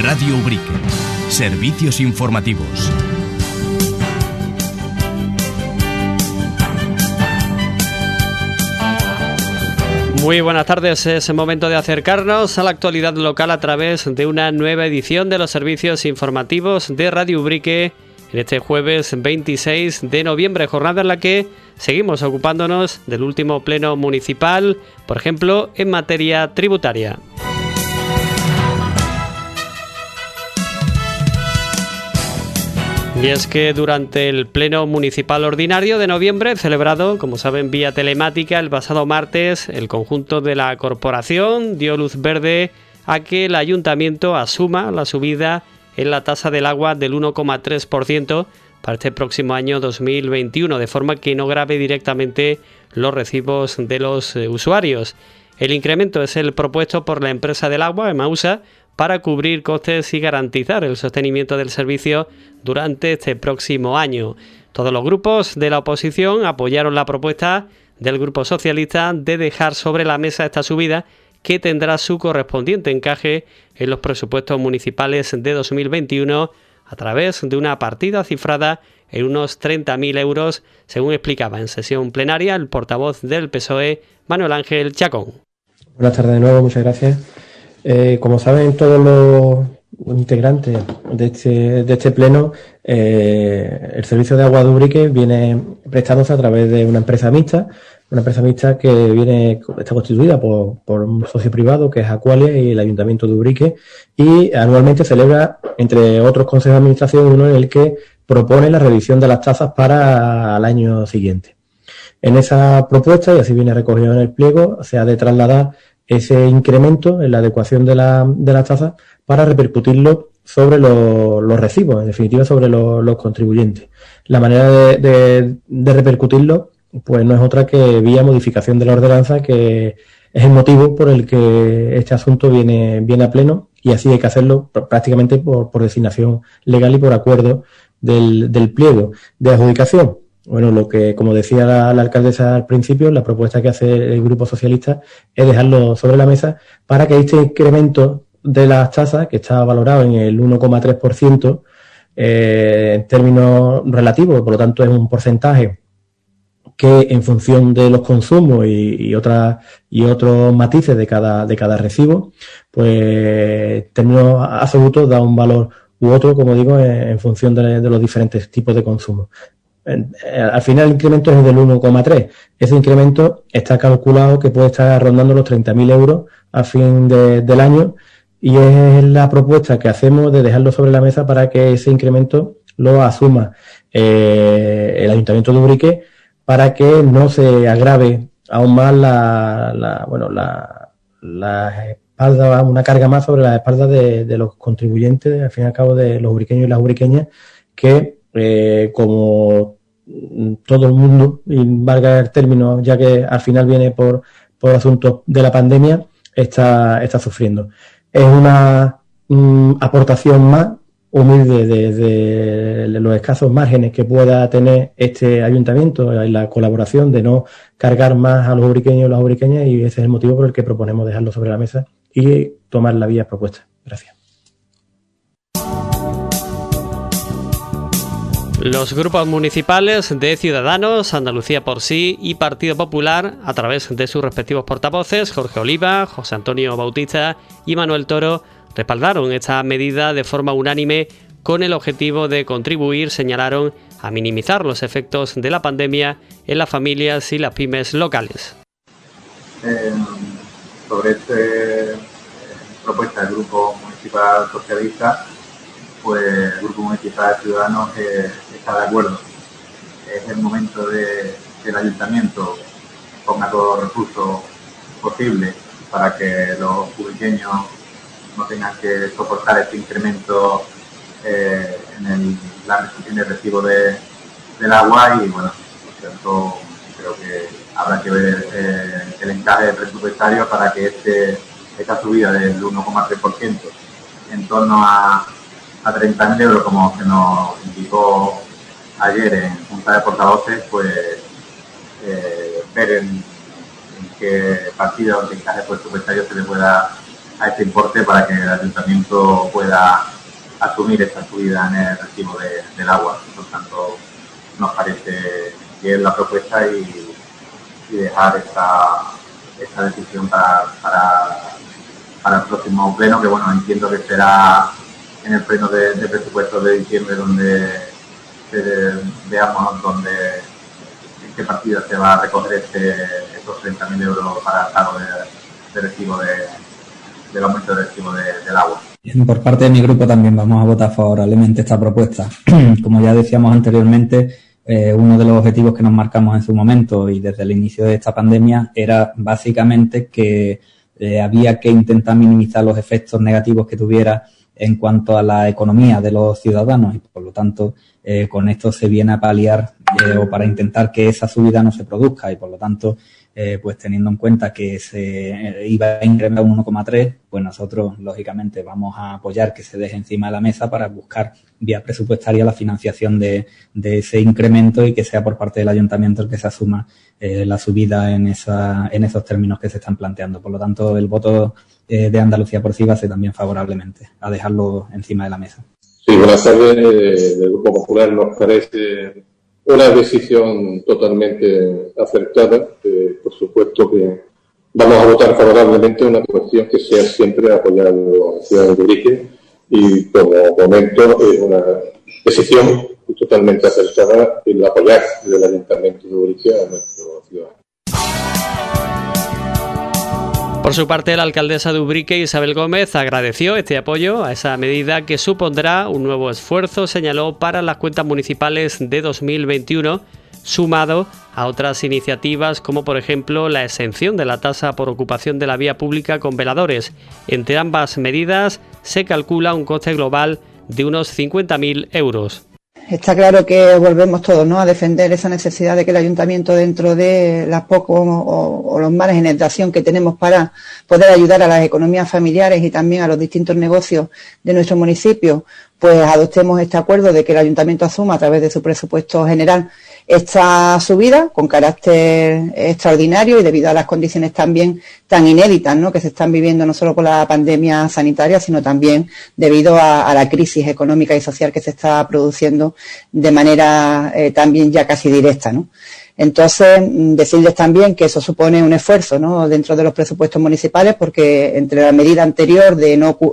Radio Ubrique. Servicios informativos. Muy buenas tardes, es el momento de acercarnos a la actualidad local a través de una nueva edición de los servicios informativos de Radio Ubrique en este jueves 26 de noviembre, jornada en la que seguimos ocupándonos del último pleno municipal, por ejemplo, en materia tributaria. Y es que durante el Pleno Municipal Ordinario de noviembre, celebrado, como saben, vía telemática el pasado martes, el conjunto de la corporación dio luz verde a que el ayuntamiento asuma la subida en la tasa del agua del 1,3% para este próximo año 2021, de forma que no grave directamente los recibos de los usuarios. El incremento es el propuesto por la empresa del agua, EMAUSA, para cubrir costes y garantizar el sostenimiento del servicio durante este próximo año. Todos los grupos de la oposición apoyaron la propuesta del Grupo Socialista de dejar sobre la mesa esta subida, que tendrá su correspondiente encaje en los presupuestos municipales de 2021 a través de una partida cifrada en unos 30.000 euros, según explicaba en sesión plenaria el portavoz del PSOE, Manuel Ángel Chacón. Buenas tardes de nuevo, muchas gracias. Como saben todos los integrantes de este pleno, el servicio de agua de Ubrique viene prestándose a través de una empresa mixta que está constituida por un socio privado que es Aqualia y el Ayuntamiento de Ubrique, y anualmente celebra, entre otros consejos de administración, uno en el que propone la revisión de las tasas para el año siguiente. En esa propuesta, y así viene recogido en el pliego, se ha de trasladar ese incremento en la adecuación de las tasas para repercutirlo sobre los recibos, en definitiva sobre los contribuyentes. La manera de repercutirlo pues no es otra que vía modificación de la ordenanza, que es el motivo por el que este asunto viene a pleno, y así hay que hacerlo prácticamente por designación legal y por acuerdo del pliego de adjudicación. Bueno, lo que, como decía la alcaldesa al principio, la propuesta que hace el Grupo Socialista es dejarlo sobre la mesa para que este incremento de las tasas, que está valorado en el 1,3%, en términos relativos, por lo tanto es un porcentaje que en función de los consumos y otros matices de cada recibo, pues en términos absolutos da un valor u otro, como digo, en función de los diferentes tipos de consumo. Al final el incremento es del 1,3. Ese incremento está calculado que puede estar rondando los 30.000 euros a fin del año, y es la propuesta que hacemos de dejarlo sobre la mesa para que ese incremento lo asuma el Ayuntamiento de Ubrique, para que no se agrave aún más la espalda, una carga más sobre las espaldas de los contribuyentes, al fin y al cabo de los ubriqueños y las ubriqueñas, que como todo el mundo, y valga el término, ya que al final viene por asuntos de la pandemia, está sufriendo. Es una aportación más humilde de los escasos márgenes que pueda tener este ayuntamiento en la colaboración, de no cargar más a los ubriqueños y las ubriqueñas, y ese es el motivo por el que proponemos dejarlo sobre la mesa y tomar la vía propuesta. Gracias. Los grupos municipales de Ciudadanos, Andalucía por Sí y Partido Popular, a través de sus respectivos portavoces, Jorge Oliva, José Antonio Bautista y Manuel Toro, respaldaron esta medida de forma unánime con el objetivo de contribuir, señalaron, a minimizar los efectos de la pandemia en las familias y las pymes locales. Sobre esta propuesta del Grupo Municipal Socialista, pues el Grupo Municipal de Ciudadanos está de acuerdo. Es el momento de que el Ayuntamiento ponga todos los recursos posibles para que los ubriqueños no tengan que soportar este incremento en el recibo del agua, y bueno, por cierto, creo que habrá que ver el encaje presupuestario para que esta subida del 1,3% en torno a 30.000 euros, como se nos indicó ayer en Junta de Portavoces, pues ver en qué partida o en qué encaje presupuestario se le pueda a este importe para que el ayuntamiento pueda asumir esta subida en el recibo del agua. Por tanto, nos parece bien la propuesta y dejar esta decisión para el próximo pleno, que bueno, entiendo que será en el pleno de presupuestos de diciembre, donde veamos en qué partida se va a recoger estos 30.000 euros para el pago de recibo del aumento del recibo del agua. Por parte de mi grupo también vamos a votar favorablemente esta propuesta. Como ya decíamos anteriormente, uno de los objetivos que nos marcamos en su momento y desde el inicio de esta pandemia era básicamente que había que intentar minimizar los efectos negativos que tuviera en cuanto a la economía de los ciudadanos y por lo tanto con esto se viene a paliar o para intentar que esa subida no se produzca y por lo tanto pues teniendo en cuenta que se iba a incrementar un 1,3, pues nosotros lógicamente vamos a apoyar que se deje encima de la mesa para buscar vía presupuestaria la financiación de ese incremento y que sea por parte del ayuntamiento el que se asuma la subida en esos términos que se están planteando. Por lo tanto, el voto de Andalucía por sí va a ser también favorablemente a dejarlo encima de la mesa. Sí, buenas tardes. Del Grupo Popular nos parece una decisión totalmente acertada. Por supuesto que vamos a votar favorablemente una cuestión que sea siempre apoyar a los ciudadanos de Ubrique y, como comento, es una decisión totalmente acertada el apoyar del Ayuntamiento de Ubrique a nuestros ciudadanos. Por su parte, la alcaldesa de Ubrique, Isabel Gómez, agradeció este apoyo a esa medida que supondrá un nuevo esfuerzo, señaló, para las cuentas municipales de 2021, sumado a otras iniciativas como, por ejemplo, la exención de la tasa por ocupación de la vía pública con veladores. Entre ambas medidas se calcula un coste global de unos 50.000 euros. Está claro que volvemos todos, ¿no?, a defender esa necesidad de que el ayuntamiento, dentro de las pocos o los márgenes de acción que tenemos para poder ayudar a las economías familiares y también a los distintos negocios de nuestro municipio, pues adoptemos este acuerdo de que el ayuntamiento asuma a través de su presupuesto general esta subida con carácter extraordinario y debido a las condiciones también tan inéditas, ¿no?, que se están viviendo no solo por la pandemia sanitaria, sino también debido a la crisis económica y social que se está produciendo de manera también ya casi directa, ¿no? Entonces, decirles también que eso supone un esfuerzo, ¿no?, dentro de los presupuestos municipales, porque entre la medida anterior de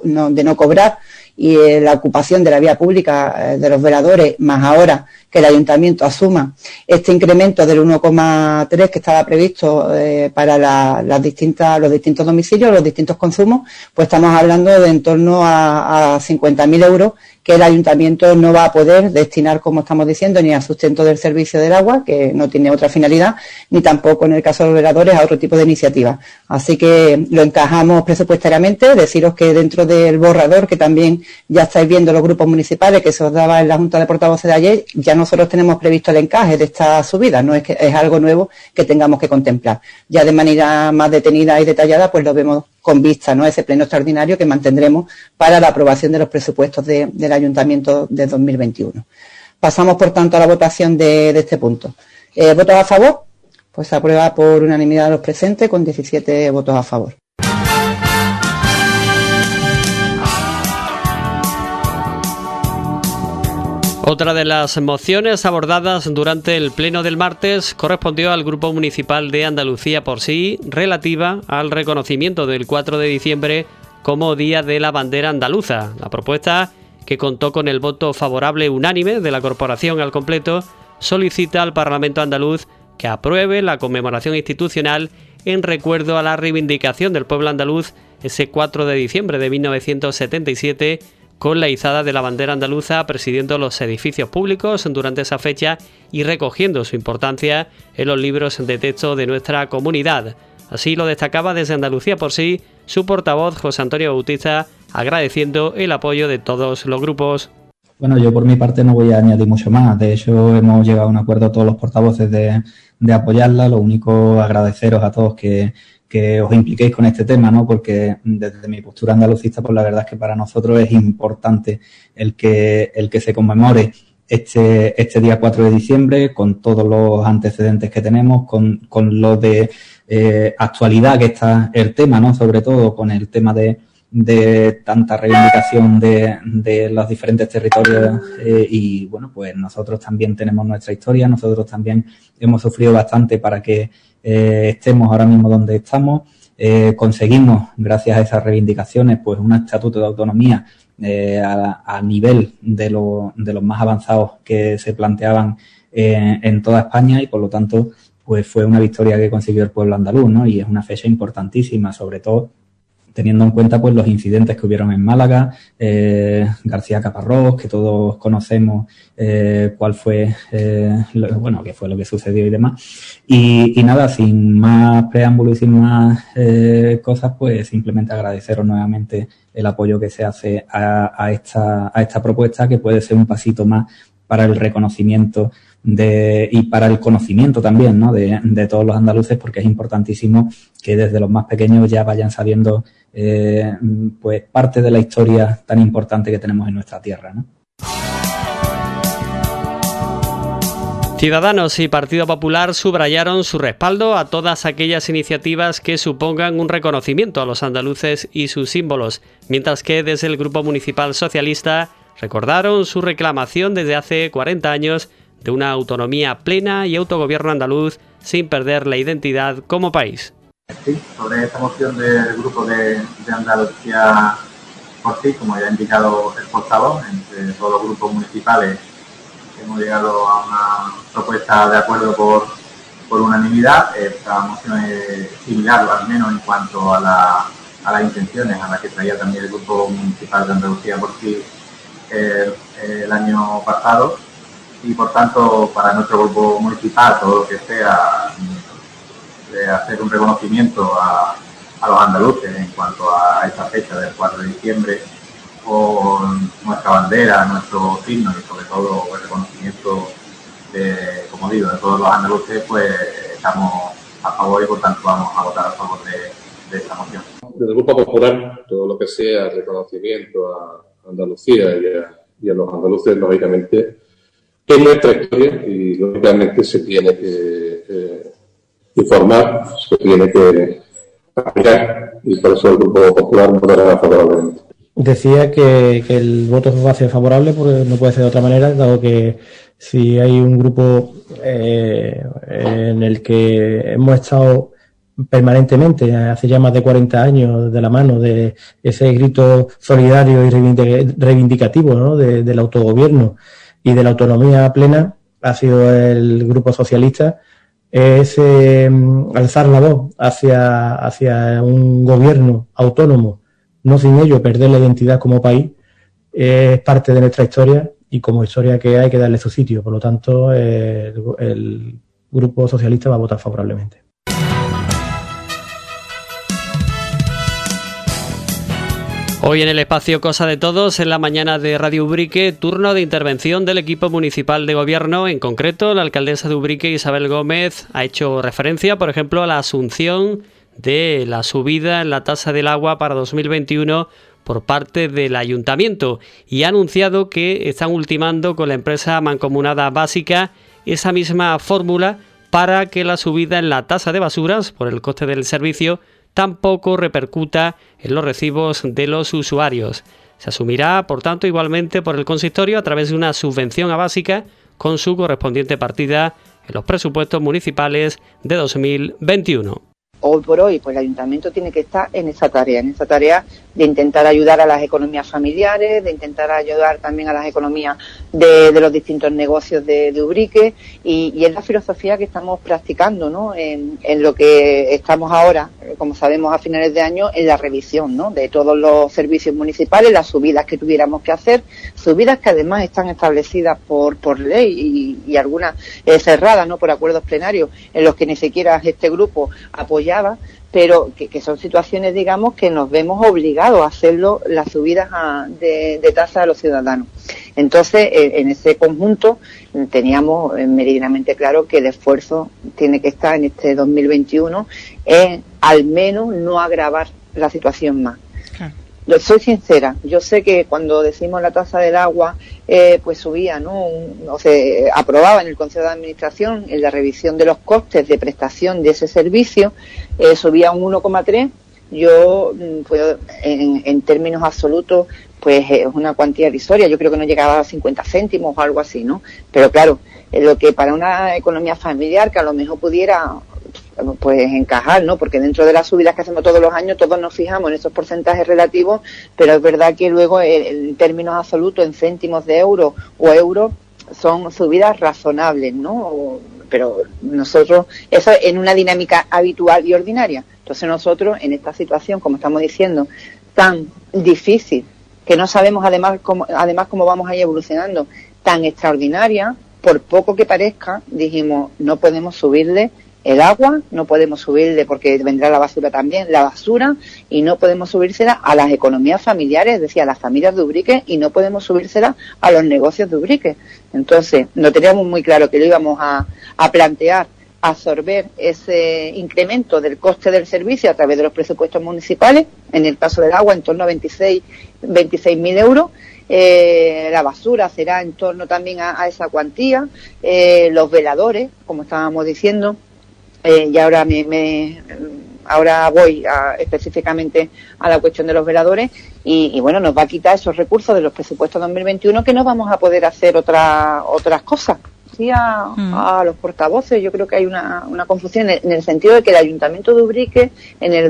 no cobrar y la ocupación de la vía pública de los veladores, más ahora que el ayuntamiento asuma este incremento del 1,3 que estaba previsto para los distintos domicilios, los distintos consumos, pues estamos hablando de en torno a 50.000 euros que el ayuntamiento no va a poder destinar, como estamos diciendo, ni al sustento del servicio del agua, que no tiene otra finalidad, ni tampoco en el caso de los veladores a otro tipo de iniciativas. Así que lo encajamos presupuestariamente. Deciros que dentro del borrador, que también ya estáis viendo los grupos municipales, que se os daba en la Junta de Portavoces de ayer, ya nosotros tenemos previsto el encaje de esta subida, no es que es algo nuevo que tengamos que contemplar. Ya de manera más detenida y detallada, pues lo vemos con vista, ¿no?, a ese pleno extraordinario que mantendremos para la aprobación de los presupuestos del Ayuntamiento de 2021. Pasamos, por tanto, a la votación de este punto. ¿Votos a favor? Pues se aprueba por unanimidad de los presentes con 17 votos a favor. Otra de las mociones abordadas durante el pleno del martes correspondió al Grupo Municipal de Andalucía por sí, relativa al reconocimiento del 4 de diciembre como Día de la Bandera Andaluza. La propuesta, que contó con el voto favorable unánime de la corporación al completo, solicita al Parlamento andaluz que apruebe la conmemoración institucional en recuerdo a la reivindicación del pueblo andaluz ese 4 de diciembre de 1977, con la izada de la bandera andaluza presidiendo los edificios públicos durante esa fecha y recogiendo su importancia en los libros de texto de nuestra comunidad. Así lo destacaba desde Andalucía por sí su portavoz José Antonio Bautista, agradeciendo el apoyo de todos los grupos. Bueno, yo por mi parte no voy a añadir mucho más. De hecho, hemos llegado a un acuerdo todos los portavoces de apoyarla. Lo único, agradeceros a todos que os impliquéis con este tema, ¿no? Porque desde mi postura andalucista, pues la verdad es que para nosotros es importante el que se conmemore este día 4 de diciembre, con todos los antecedentes que tenemos, con lo de actualidad que está el tema, ¿no? Sobre todo con el tema de de tanta reivindicación de los diferentes territorios y bueno, pues nosotros también tenemos nuestra historia, nosotros también hemos sufrido bastante para que estemos ahora mismo donde estamos. Conseguimos, gracias a esas reivindicaciones, pues un estatuto de autonomía a nivel de los más avanzados que se planteaban en toda España y por lo tanto pues fue una victoria que consiguió el pueblo andaluz, ¿no? Y es una fecha importantísima, sobre todo teniendo en cuenta pues los incidentes que hubieron en Málaga, García Caparrós, que todos conocemos cuál fue qué fue lo que sucedió y demás. Y nada, sin más preámbulo y sin más cosas, pues simplemente agradeceros nuevamente el apoyo que se hace a esta propuesta, que puede ser un pasito más para el reconocimiento y para el conocimiento también, ¿no? de todos los andaluces, porque es importantísimo que desde los más pequeños ya vayan sabiendo pues parte de la historia tan importante que tenemos en nuestra tierra, ¿no? Ciudadanos y Partido Popular subrayaron su respaldo a todas aquellas iniciativas que supongan un reconocimiento a los andaluces y sus símbolos, mientras que desde el Grupo Municipal Socialista recordaron su reclamación desde hace 40 años de una autonomía plena y autogobierno andaluz sin perder la identidad como país. Sí, sobre esta moción del Grupo de Andalucía por sí, como ya ha indicado el portavoz, entre todos los grupos municipales hemos llegado a una propuesta de acuerdo por unanimidad. Esta moción es similar, al menos en cuanto a las intenciones a las que traía también el Grupo Municipal de Andalucía por sí el año pasado. Y por tanto, para nuestro grupo municipal, todo lo que sea de hacer un reconocimiento a los andaluces en cuanto a esta fecha del 4 de diciembre, con nuestra bandera, nuestro signo y sobre todo el reconocimiento como digo, de todos los andaluces, pues estamos a favor y por tanto vamos a votar a favor de esta moción. Desde el Grupo Popular, todo lo que sea reconocimiento a Andalucía y a los andaluces, lógicamente, es nuestra historia y lógicamente se tiene que informar, se tiene que apoyar y por eso el Grupo Popular votará favorablemente. Decía que el voto va a ser favorable porque no puede ser de otra manera, dado que si hay un grupo en el que hemos estado permanentemente hace ya más de 40 años de la mano de ese grito solidario y reivindicativo, ¿no? del autogobierno y de la autonomía plena, ha sido el Grupo Socialista, es alzar la voz hacia un gobierno autónomo, no sin ello perder la identidad como país, es parte de nuestra historia y como historia que hay que darle su sitio. Por lo tanto, el Grupo Socialista va a votar favorablemente. Hoy en el espacio Cosa de Todos, en la mañana de Radio Ubrique, turno de intervención del equipo municipal de gobierno. En concreto, la alcaldesa de Ubrique, Isabel Gómez, ha hecho referencia, por ejemplo, a la asunción de la subida en la tasa del agua para 2021 por parte del ayuntamiento y ha anunciado que están ultimando con la empresa mancomunada Básica esa misma fórmula para que la subida en la tasa de basuras por el coste del servicio tampoco repercuta en los recibos de los usuarios. Se asumirá, por tanto, igualmente por el consistorio a través de una subvención a Básica con su correspondiente partida en los presupuestos municipales de 2021. Hoy por hoy, pues el ayuntamiento tiene que estar en esa tarea de intentar ayudar a las economías familiares, de intentar ayudar también a las economías de los distintos negocios de Ubrique y es la filosofía que estamos practicando, ¿no? En lo que estamos ahora, como sabemos, a finales de año, en la revisión, ¿no? De todos los servicios municipales, las subidas que tuviéramos que hacer, subidas que además están establecidas por ley y algunas cerradas, ¿no? Por acuerdos plenarios en los que ni siquiera este grupo apoyaba, pero que son situaciones, digamos, que nos vemos obligados a hacerlo, las subidas de tasa a los ciudadanos. Entonces, en ese conjunto teníamos meridianamente claro que el esfuerzo tiene que estar en este 2021 en al menos no agravar la situación más. Soy sincera, yo sé que cuando decimos la tasa del agua, pues subía, ¿no? O se aprobaba en el Consejo de Administración en la revisión de los costes de prestación de ese servicio, subía un 1,3, yo, pues, en términos absolutos, pues es una cuantía irrisoria. Yo creo que no llegaba a 50 céntimos o algo así, ¿no? Pero claro, lo que para una economía familiar que a lo mejor pudiera pues encajar, ¿no? Porque dentro de las subidas que hacemos todos los años todos nos fijamos en esos porcentajes relativos, pero es verdad que luego en términos absolutos, en céntimos de euro o euros, son subidas razonables, ¿no? Pero nosotros, eso en una dinámica habitual y ordinaria. Entonces nosotros, en esta situación, como estamos diciendo, tan difícil, que no sabemos además cómo vamos a ir evolucionando, tan extraordinaria, por poco que parezca, dijimos, no podemos subirle el agua, no podemos subirle porque vendrá la basura también, la basura, y no podemos subírsela a las economías familiares, es decir, a las familias de Ubrique, y no podemos subírsela a los negocios de Ubrique. Entonces, no teníamos muy claro que lo íbamos a plantear, absorber ese incremento del coste del servicio a través de los presupuestos municipales, en el caso del agua en torno a 26.000 euros, la basura será en torno también a esa cuantía, los veladores, como estábamos diciendo, y ahora ahora voy específicamente a la cuestión de los veladores y bueno, nos va a quitar esos recursos de los presupuestos 2021 que no vamos a poder hacer otras cosas. Sí, a los portavoces, yo creo que hay una confusión en el sentido de que el Ayuntamiento de Ubrique en el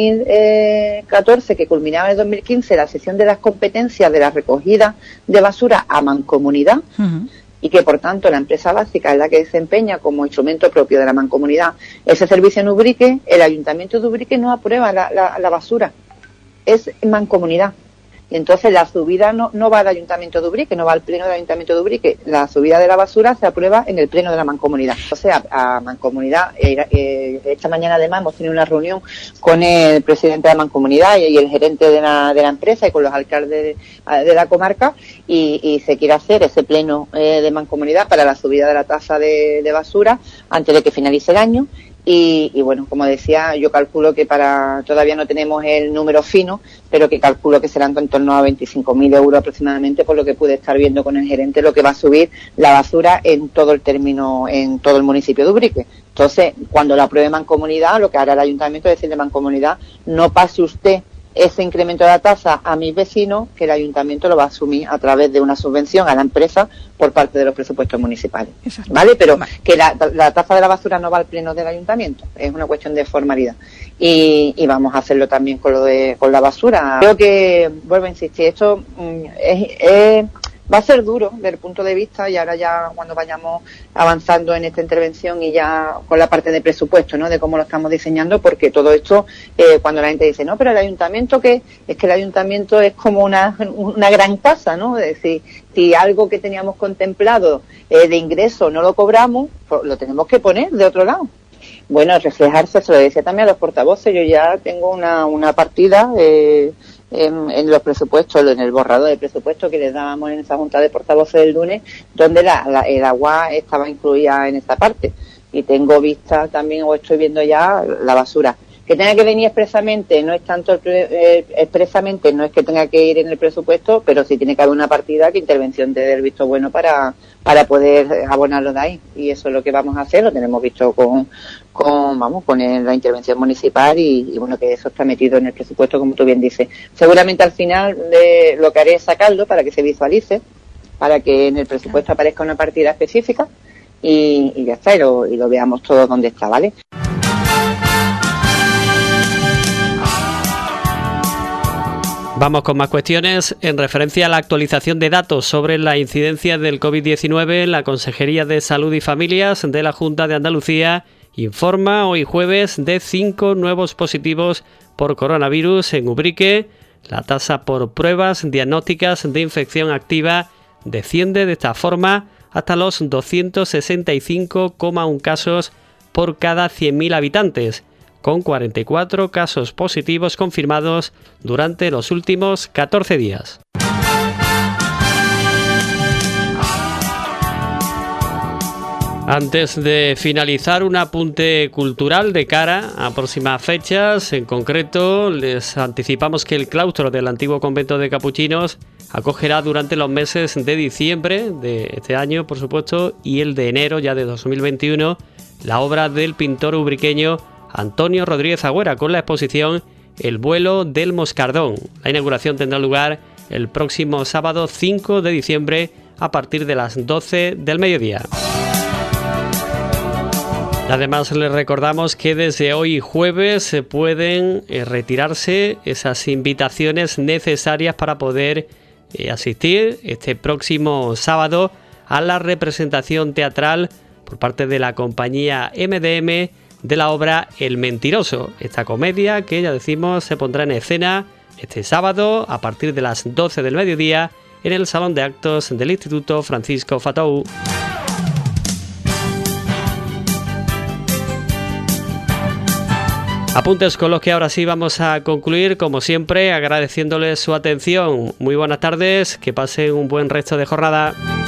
2014, que culminaba en el 2015, la cesión de las competencias de la recogida de basura a Mancomunidad, y que por tanto la empresa básica es la que desempeña como instrumento propio de la Mancomunidad ese servicio en Ubrique, el Ayuntamiento de Ubrique no aprueba la basura, es Mancomunidad. Y entonces la subida no va al Ayuntamiento de Ubrique, no va al Pleno del Ayuntamiento de Ubrique, la subida de la basura se aprueba en el Pleno de la Mancomunidad. O sea, a Mancomunidad, esta mañana además hemos tenido una reunión con el presidente de la Mancomunidad y el gerente de la empresa y con los alcaldes de la comarca y se quiere hacer ese Pleno de Mancomunidad para la subida de la tasa de basura antes de que finalice el año. Y bueno, como decía, yo calculo que todavía no tenemos el número fino, pero que calculo que serán en torno a 25.000 euros aproximadamente, por lo que pude estar viendo con el gerente, lo que va a subir la basura en todo el municipio de Ubrique. Entonces, cuando lo apruebe Mancomunidad, lo que hará el ayuntamiento es decirle a Mancomunidad, no pase usted ese incremento de la tasa a mis vecinos, que el ayuntamiento lo va a asumir a través de una subvención a la empresa por parte de los presupuestos municipales. Exacto. ¿Vale? Pero que la tasa de la basura no va al pleno del ayuntamiento, es una cuestión de formalidad. Y vamos a hacerlo también con la basura. Creo que, vuelvo a insistir, esto va a ser duro desde el punto de vista, y ahora ya cuando vayamos avanzando en esta intervención y ya con la parte de presupuesto, ¿no? De cómo lo estamos diseñando, porque todo esto, cuando la gente dice, no, pero el ayuntamiento, ¿qué? Es que el ayuntamiento es como una gran casa, ¿no? Es decir, si algo que teníamos contemplado de ingreso no lo cobramos, pues lo tenemos que poner de otro lado. Bueno, reflejarse, se lo decía también a los portavoces, yo ya tengo una partida en los presupuestos, en el borrador de presupuesto que les dábamos en esa junta de portavoces del lunes, donde el agua estaba incluida en esa parte. Y tengo vista también, o estoy viendo ya, la basura. Que tenga que venir expresamente, no es tanto expresamente, no es que tenga que ir en el presupuesto, pero sí tiene que haber una partida que intervención te dé el visto bueno para poder abonarlo de ahí. Y eso es lo que vamos a hacer, lo tenemos visto con la intervención municipal y bueno, que eso está metido en el presupuesto, como tú bien dices. Seguramente al final lo que haré es sacarlo para que se visualice, para que en el presupuesto aparezca una partida específica y ya está, y lo veamos todo donde está, ¿vale? Vamos con más cuestiones. En referencia a la actualización de datos sobre la incidencia del COVID-19, la Consejería de Salud y Familias de la Junta de Andalucía informa hoy jueves de 5 nuevos positivos por coronavirus en Ubrique. La tasa por pruebas diagnósticas de infección activa desciende de esta forma hasta los 265,1 casos por cada 100.000 habitantes, con 44 casos positivos confirmados durante los últimos 14 días. Antes de finalizar, un apunte cultural de cara a próximas fechas. En concreto, les anticipamos que el claustro del antiguo convento de capuchinos acogerá durante los meses de diciembre de este año, por supuesto, y el de enero ya de 2021, la obra del pintor ubriqueño Antonio Rodríguez Agüera, con la exposición El vuelo del Moscardón. La inauguración tendrá lugar el próximo sábado 5 de diciembre a partir de las 12 del mediodía. Además, les recordamos que desde hoy jueves se pueden retirarse esas invitaciones necesarias para poder asistir este próximo sábado a la representación teatral por parte de la compañía MDM de la obra El Mentiroso. Esta comedia que, ya decimos, se pondrá en escena este sábado a partir de las 12 del mediodía en el Salón de Actos del Instituto Francisco Fatou. Apuntes con los que ahora sí vamos a concluir, como siempre, agradeciéndoles su atención. Muy buenas tardes, que pasen un buen resto de jornada.